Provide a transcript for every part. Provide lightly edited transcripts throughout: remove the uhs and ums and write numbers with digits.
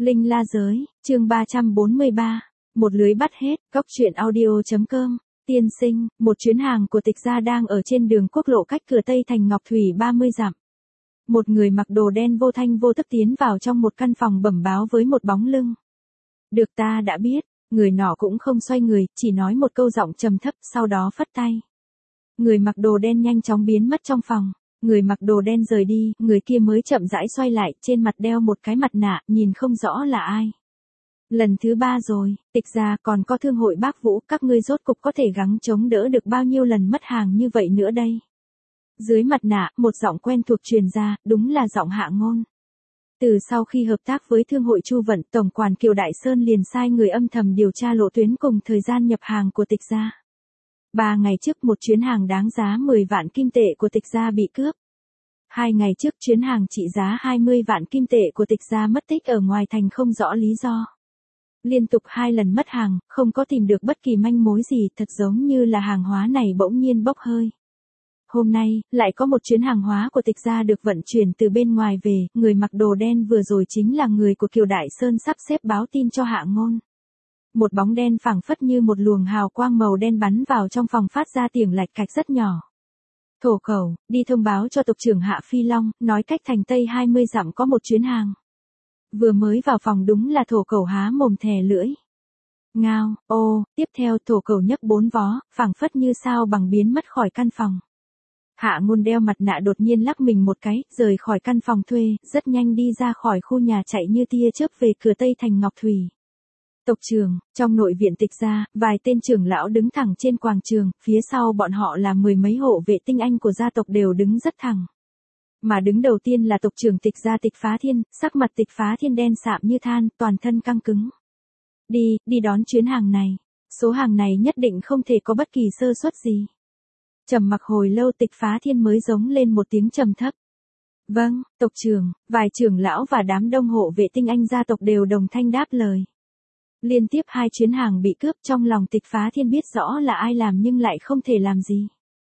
Linh La Giới, chương 343, một lưới bắt hết, góc truyện audio.com, tiên sinh, một chuyến hàng của Tịch gia đang ở trên đường quốc lộ cách cửa Tây thành Ngọc Thủy 30 dặm. Một người mặc đồ đen vô thanh vô tức tiến vào trong một căn phòng bẩm báo với một bóng lưng. Được ta đã biết, người nọ cũng không xoay người, chỉ nói một câu giọng trầm thấp, sau đó phất tay. Người mặc đồ đen nhanh chóng biến mất trong phòng. Người mặc đồ đen rời đi, người kia mới chậm rãi xoay lại, trên mặt đeo một cái mặt nạ, nhìn không rõ là ai. Lần thứ 3 rồi, Tịch gia còn có Thương hội Bác Vũ, các ngươi rốt cục có thể gắng chống đỡ được bao nhiêu lần mất hàng như vậy nữa đây. Dưới mặt nạ, một giọng quen thuộc truyền ra, đúng là giọng Hạ Ngôn. Từ sau khi hợp tác với Thương hội Chu Vận, Tổng quản Kiều Đại Sơn liền sai người âm thầm điều tra lộ tuyến cùng thời gian nhập hàng của Tịch gia. 3 ngày trước một chuyến hàng đáng giá 10 vạn kim tệ của Tịch gia bị cướp. 2 ngày trước chuyến hàng trị giá 20 vạn kim tệ của Tịch gia mất tích ở ngoài thành không rõ lý do. Liên tục 2 lần mất hàng, không có tìm được bất kỳ manh mối gì, thật giống như là hàng hóa này bỗng nhiên bốc hơi. Hôm nay, lại có một chuyến hàng hóa của Tịch gia được vận chuyển từ bên ngoài về, người mặc đồ đen vừa rồi chính là người của Kiều Đại Sơn sắp xếp báo tin cho Hạ Ngôn. Một bóng đen phảng phất như một luồng hào quang màu đen bắn vào trong phòng phát ra tiếng lạch cạch rất nhỏ. Thổ khẩu, đi thông báo cho tộc trưởng Hạ Phi Long, nói cách thành Tây 20 dặm có một chuyến hàng. Vừa mới vào phòng đúng là thổ khẩu há mồm thè lưỡi. Ngao, ô, tiếp theo thổ khẩu nhấc 4 vó, phảng phất như sao bằng biến mất khỏi căn phòng. Hạ Ngôn đeo mặt nạ đột nhiên lắc mình một cái, rời khỏi căn phòng thuê, rất nhanh đi ra khỏi khu nhà chạy như tia chớp về cửa Tây thành Ngọc Thủy. Tộc trưởng, trong nội viện Tịch gia, vài tên trưởng lão đứng thẳng trên quảng trường, phía sau bọn họ là 10 mấy hộ vệ tinh anh của gia tộc đều đứng rất thẳng. Mà đứng đầu tiên là tộc trưởng Tịch gia Tịch Phá Thiên, sắc mặt Tịch Phá Thiên đen sạm như than, toàn thân căng cứng. Đi đón chuyến hàng này. Số hàng này nhất định không thể có bất kỳ sơ suất gì. Trầm mặc hồi lâu Tịch Phá Thiên mới giống lên một tiếng trầm thấp. Vâng, tộc trưởng, vài trưởng lão và đám đông hộ vệ tinh anh gia tộc đều đồng thanh đáp lời. Liên tiếp 2 chuyến hàng bị cướp, trong lòng Tịch Phá Thiên biết rõ là ai làm nhưng lại không thể làm gì.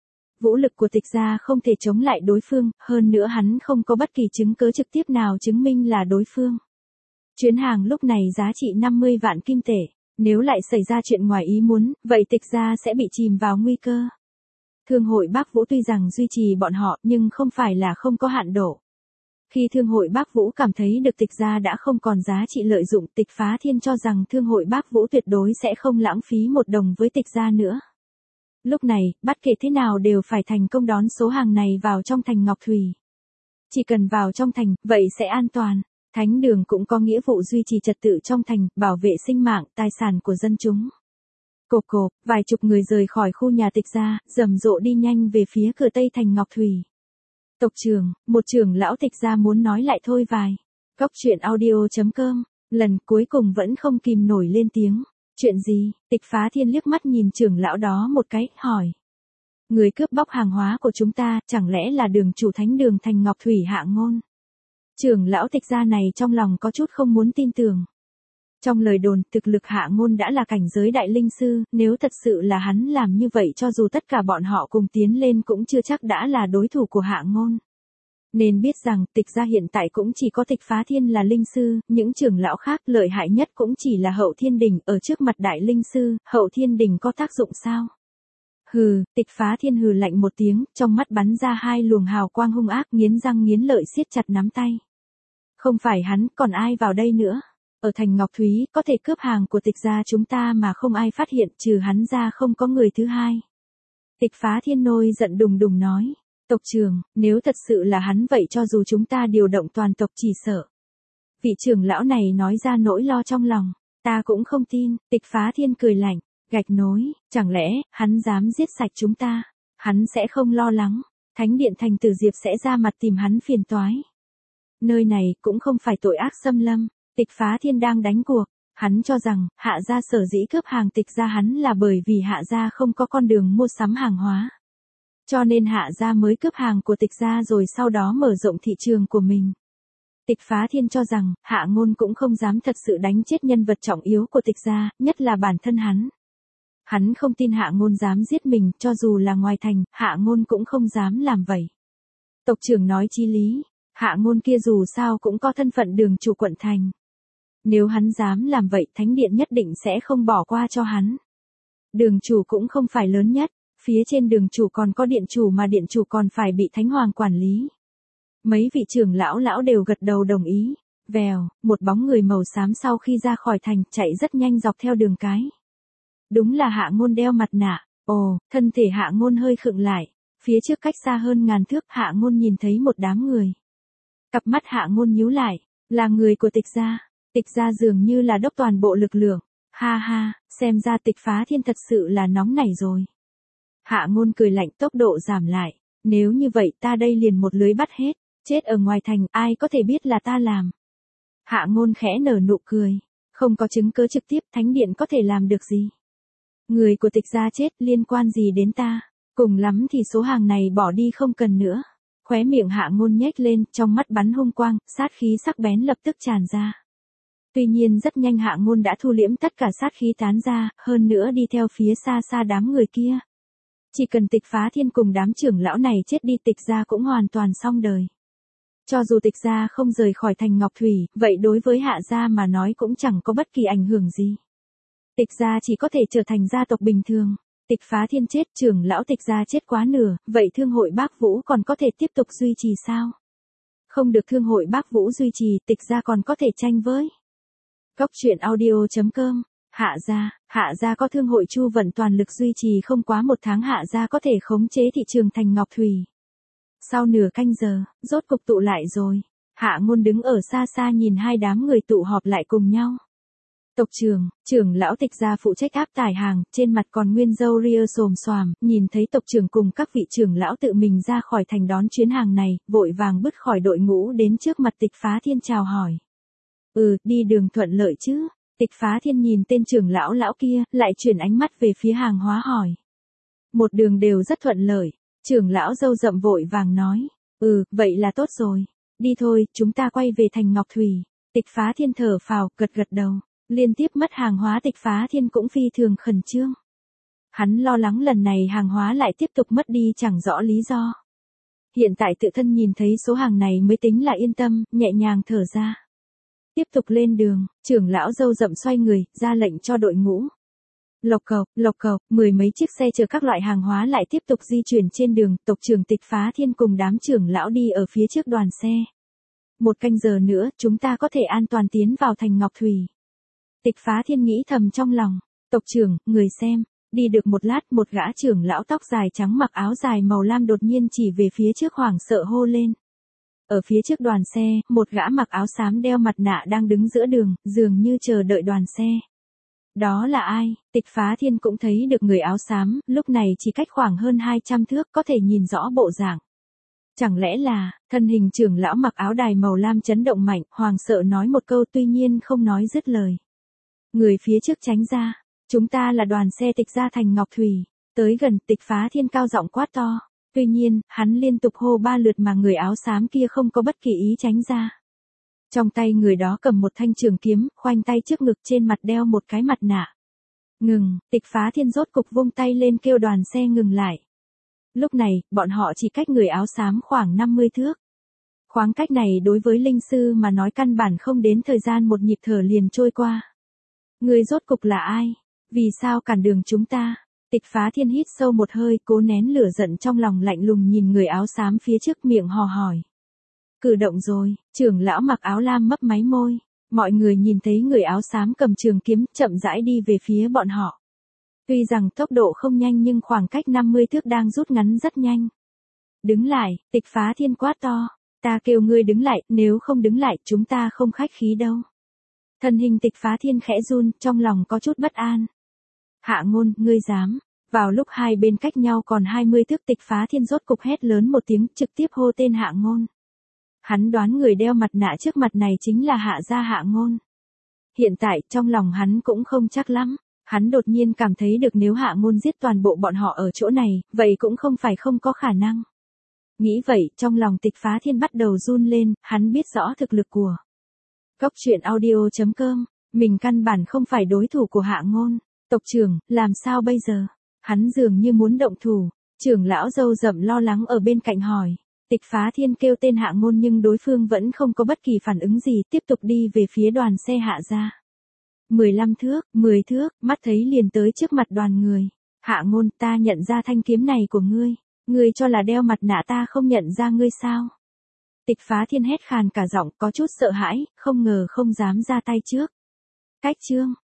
Vũ lực của Tịch gia không thể chống lại đối phương, hơn nữa hắn không có bất kỳ chứng cứ trực tiếp nào chứng minh là đối phương. Chuyến hàng lúc này giá trị 50 vạn kim tệ, nếu lại xảy ra chuyện ngoài ý muốn, vậy Tịch gia sẽ bị chìm vào nguy cơ. Thương hội Bác Vũ tuy rằng duy trì bọn họ nhưng không phải là không có hạn độ. Khi Thương hội Bác Vũ cảm thấy được Tịch gia đã không còn giá trị lợi dụng, Tịch Phá Thiên cho rằng Thương hội Bác Vũ tuyệt đối sẽ không lãng phí một đồng với Tịch gia nữa. Lúc này, bất kể thế nào đều phải thành công đón số hàng này vào trong thành Ngọc Thủy. Chỉ cần vào trong thành, vậy sẽ an toàn. Thánh đường cũng có nghĩa vụ duy trì trật tự trong thành, bảo vệ sinh mạng, tài sản của dân chúng. Cộp cộp, vài chục người rời khỏi khu nhà Tịch gia, rầm rộ đi nhanh về phía cửa Tây thành Ngọc Thủy. Tộc trưởng, một trưởng lão Tịch gia muốn nói lại thôi vài. Góc truyện audio.com, lần cuối cùng vẫn không kìm nổi lên tiếng. Chuyện gì? Tịch Phá Thiên liếc mắt nhìn trưởng lão đó một cái, hỏi. Người cướp bóc hàng hóa của chúng ta, chẳng lẽ là đường chủ thánh đường thành Ngọc Thủy Hạ Ngôn? Trưởng lão Tịch gia này trong lòng có chút không muốn tin tưởng. Trong lời đồn, thực lực Hạ Ngôn đã là cảnh giới đại linh sư, nếu thật sự là hắn làm như vậy cho dù tất cả bọn họ cùng tiến lên cũng chưa chắc đã là đối thủ của Hạ Ngôn. Nên biết rằng, Tịch gia hiện tại cũng chỉ có Tịch Phá Thiên là linh sư, những trưởng lão khác lợi hại nhất cũng chỉ là Hậu Thiên Đình, ở trước mặt đại linh sư, Hậu Thiên Đình có tác dụng sao? Hừ, Tịch Phá Thiên hừ lạnh một tiếng, trong mắt bắn ra 2 luồng hào quang hung ác, nghiến răng nghiến lợi siết chặt nắm tay. Không phải hắn, còn ai vào đây nữa? Ở thành Ngọc Thúy, có thể cướp hàng của Tịch gia chúng ta mà không ai phát hiện, trừ hắn ra không có người thứ hai. Tịch Phá Thiên nôi giận đùng đùng nói. Tộc trưởng, nếu thật sự là hắn vậy cho dù chúng ta điều động toàn tộc chỉ sợ. Vị trưởng lão này nói ra nỗi lo trong lòng. Ta cũng không tin, Tịch Phá Thiên cười lạnh, gạch nối, chẳng lẽ, hắn dám giết sạch chúng ta. Hắn sẽ không lo lắng, Thánh điện thành Tử Diệp sẽ ra mặt tìm hắn phiền toái. Nơi này cũng không phải tội ác xâm lâm, Tịch Phá Thiên đang đánh cuộc. Hắn cho rằng, Hạ gia sở dĩ cướp hàng Tịch gia hắn là bởi vì Hạ gia không có con đường mua sắm hàng hóa. Cho nên Hạ gia mới cướp hàng của Tịch gia rồi sau đó mở rộng thị trường của mình. Tịch Phá Thiên cho rằng, Hạ Ngôn cũng không dám thật sự đánh chết nhân vật trọng yếu của Tịch gia, nhất là bản thân hắn. Hắn không tin Hạ Ngôn dám giết mình, cho dù là ngoài thành, Hạ Ngôn cũng không dám làm vậy. Tộc trưởng nói chí lý, Hạ Ngôn kia dù sao cũng có thân phận đường chủ quận thành. Nếu hắn dám làm vậy, thánh điện nhất định sẽ không bỏ qua cho hắn. Đường chủ cũng không phải lớn nhất, phía trên đường chủ còn có điện chủ mà điện chủ còn phải bị thánh hoàng quản lý. Mấy vị trưởng lão đều gật đầu đồng ý. Vèo, một bóng người màu xám sau khi ra khỏi thành chạy rất nhanh dọc theo đường cái. Đúng là Hạ Ngôn đeo mặt nạ. Ồ, thân thể Hạ Ngôn hơi khựng lại. Phía trước cách xa hơn ngàn thước Hạ Ngôn nhìn thấy một đám người. Cặp mắt Hạ Ngôn nhíu lại, là người của Tịch gia. Tịch gia dường như là đốc toàn bộ lực lượng. Ha ha, xem ra Tịch Phá Thiên thật sự là nóng nảy rồi. Hạ Ngôn cười lạnh, tốc độ giảm lại. Nếu như vậy ta đây liền một lưới bắt hết. Chết ở ngoài thành ai có thể biết là ta làm. Hạ Ngôn khẽ nở nụ cười. Không có chứng cứ trực tiếp thánh điện có thể làm được gì. Người của Tịch gia chết liên quan gì đến ta. Cùng lắm thì số hàng này bỏ đi không cần nữa. Khóe miệng Hạ Ngôn nhếch lên, trong mắt bắn hung quang, sát khí sắc bén lập tức tràn ra. Tuy nhiên rất nhanh Hạ Ngôn đã thu liễm tất cả sát khí tán ra, hơn nữa đi theo phía xa xa đám người kia. Chỉ cần Tịch Phá Thiên cùng đám trưởng lão này chết đi, Tịch gia cũng hoàn toàn xong đời. Cho dù Tịch gia không rời khỏi thành Ngọc Thủy, vậy đối với Hạ gia mà nói cũng chẳng có bất kỳ ảnh hưởng gì. Tịch gia chỉ có thể trở thành gia tộc bình thường. Tịch Phá Thiên chết, trưởng lão Tịch gia chết quá nửa, vậy thương hội Bác Vũ còn có thể tiếp tục duy trì sao? Không được thương hội Bác Vũ duy trì, Tịch gia còn có thể tranh với. Cốc truyện audio.com. Hạ gia có thương hội Chu Vận toàn lực duy trì không quá một tháng, Hạ gia có thể khống chế thị trường thành Ngọc Thủy. Sau nửa canh giờ, rốt cục tụ lại rồi. Hạ Ngôn đứng ở xa xa nhìn hai đám người tụ họp lại cùng nhau. Tộc trưởng lão Tịch gia phụ trách áp tải hàng, trên mặt còn nguyên râu ria xồm xoàm, nhìn thấy tộc trưởng cùng các vị trưởng lão tự mình ra khỏi thành đón chuyến hàng này, vội vàng bứt khỏi đội ngũ đến trước mặt Tịch Phá Thiên chào hỏi. Đi đường thuận lợi chứ? Tịch Phá Thiên nhìn tên trưởng lão kia, lại chuyển ánh mắt về phía hàng hóa hỏi. Một đường đều rất thuận lợi, trưởng lão râu rậm vội vàng nói. Vậy là tốt rồi. Đi thôi, chúng ta quay về thành Ngọc Thủy. Tịch Phá Thiên thở phào, gật đầu. Liên tiếp mất hàng hóa, Tịch Phá Thiên cũng phi thường khẩn trương. Hắn lo lắng lần này hàng hóa lại tiếp tục mất đi chẳng rõ lý do. Hiện tại tự thân nhìn thấy số hàng này mới tính là yên tâm, nhẹ nhàng thở ra. Tiếp tục lên đường, trưởng lão râu rậm xoay người, ra lệnh cho đội ngũ. Lộc cộc, 10 mấy chiếc xe chở các loại hàng hóa lại tiếp tục di chuyển trên đường, tộc trưởng Tịch Phá Thiên cùng đám trưởng lão đi ở phía trước đoàn xe. 1 canh giờ nữa, chúng ta có thể an toàn tiến vào thành Ngọc Thủy. Tịch Phá Thiên nghĩ thầm trong lòng, tộc trưởng, người xem, đi được một lát, một gã trưởng lão tóc dài trắng mặc áo dài màu lam đột nhiên chỉ về phía trước hoảng sợ hô lên. Ở phía trước đoàn xe, một gã mặc áo xám đeo mặt nạ đang đứng giữa đường, dường như chờ đợi đoàn xe. Đó là ai? Tịch Phá Thiên cũng thấy được người áo xám, lúc này chỉ cách khoảng hơn 200 thước có thể nhìn rõ bộ dạng. Chẳng lẽ là, thân hình trưởng lão mặc áo đài màu lam chấn động mạnh, hoàng sợ nói một câu tuy nhiên không nói dứt lời. Người phía trước tránh ra, chúng ta là đoàn xe Tịch gia thành Ngọc Thủy, tới gần Tịch Phá Thiên cao giọng quát to. Tuy nhiên, hắn liên tục hô 3 lượt mà người áo xám kia không có bất kỳ ý tránh ra. Trong tay người đó cầm một thanh trường kiếm, khoanh tay trước ngực, trên mặt đeo một cái mặt nạ. Ngừng, Tịch Phá Thiên rốt cục vung tay lên kêu đoàn xe ngừng lại. Lúc này, bọn họ chỉ cách người áo xám khoảng 50 thước. Khoảng cách này đối với linh sư mà nói căn bản không đến thời gian một nhịp thở liền trôi qua. Người rốt cục là ai? Vì sao cản đường chúng ta? Tịch Phá Thiên hít sâu một hơi, cố nén lửa giận trong lòng, lạnh lùng nhìn người áo xám phía trước, miệng hò hỏi. Cử động rồi, trưởng lão mặc áo lam mấp máy môi. Mọi người nhìn thấy người áo xám cầm trường kiếm, chậm rãi đi về phía bọn họ. Tuy rằng tốc độ không nhanh nhưng khoảng cách 50 thước đang rút ngắn rất nhanh. Đứng lại, Tịch Phá Thiên quát to. Ta kêu ngươi đứng lại, nếu không đứng lại, chúng ta không khách khí đâu. Thân hình Tịch Phá Thiên khẽ run, trong lòng có chút bất an. Hạ Ngôn, ngươi dám. Vào lúc hai bên cách nhau còn 20 thước, Tịch Phá Thiên rốt cục hét lớn một tiếng, trực tiếp hô tên Hạ Ngôn. Hắn đoán người đeo mặt nạ trước mặt này chính là Hạ gia Hạ Ngôn. Hiện tại, trong lòng hắn cũng không chắc lắm. Hắn đột nhiên cảm thấy được nếu Hạ Ngôn giết toàn bộ bọn họ ở chỗ này, vậy cũng không phải không có khả năng. Nghĩ vậy, trong lòng Tịch Phá Thiên bắt đầu run lên, hắn biết rõ thực lực của Cốc truyện audio.com, mình căn bản không phải đối thủ của Hạ Ngôn. Tộc trưởng, làm sao bây giờ? Hắn dường như muốn động thủ, trưởng lão râu rậm lo lắng ở bên cạnh hỏi. Tịch Phá Thiên kêu tên Hạ Ngôn nhưng đối phương vẫn không có bất kỳ phản ứng gì, tiếp tục đi về phía đoàn xe Hạ gia. 15 thước, 10 thước, mắt thấy liền tới trước mặt đoàn người. Hạ Ngôn, ta nhận ra thanh kiếm này của ngươi. Ngươi cho là đeo mặt nạ ta không nhận ra ngươi sao? Tịch Phá Thiên hét khàn cả giọng, có chút sợ hãi, không ngờ không dám ra tay trước. Cách chương.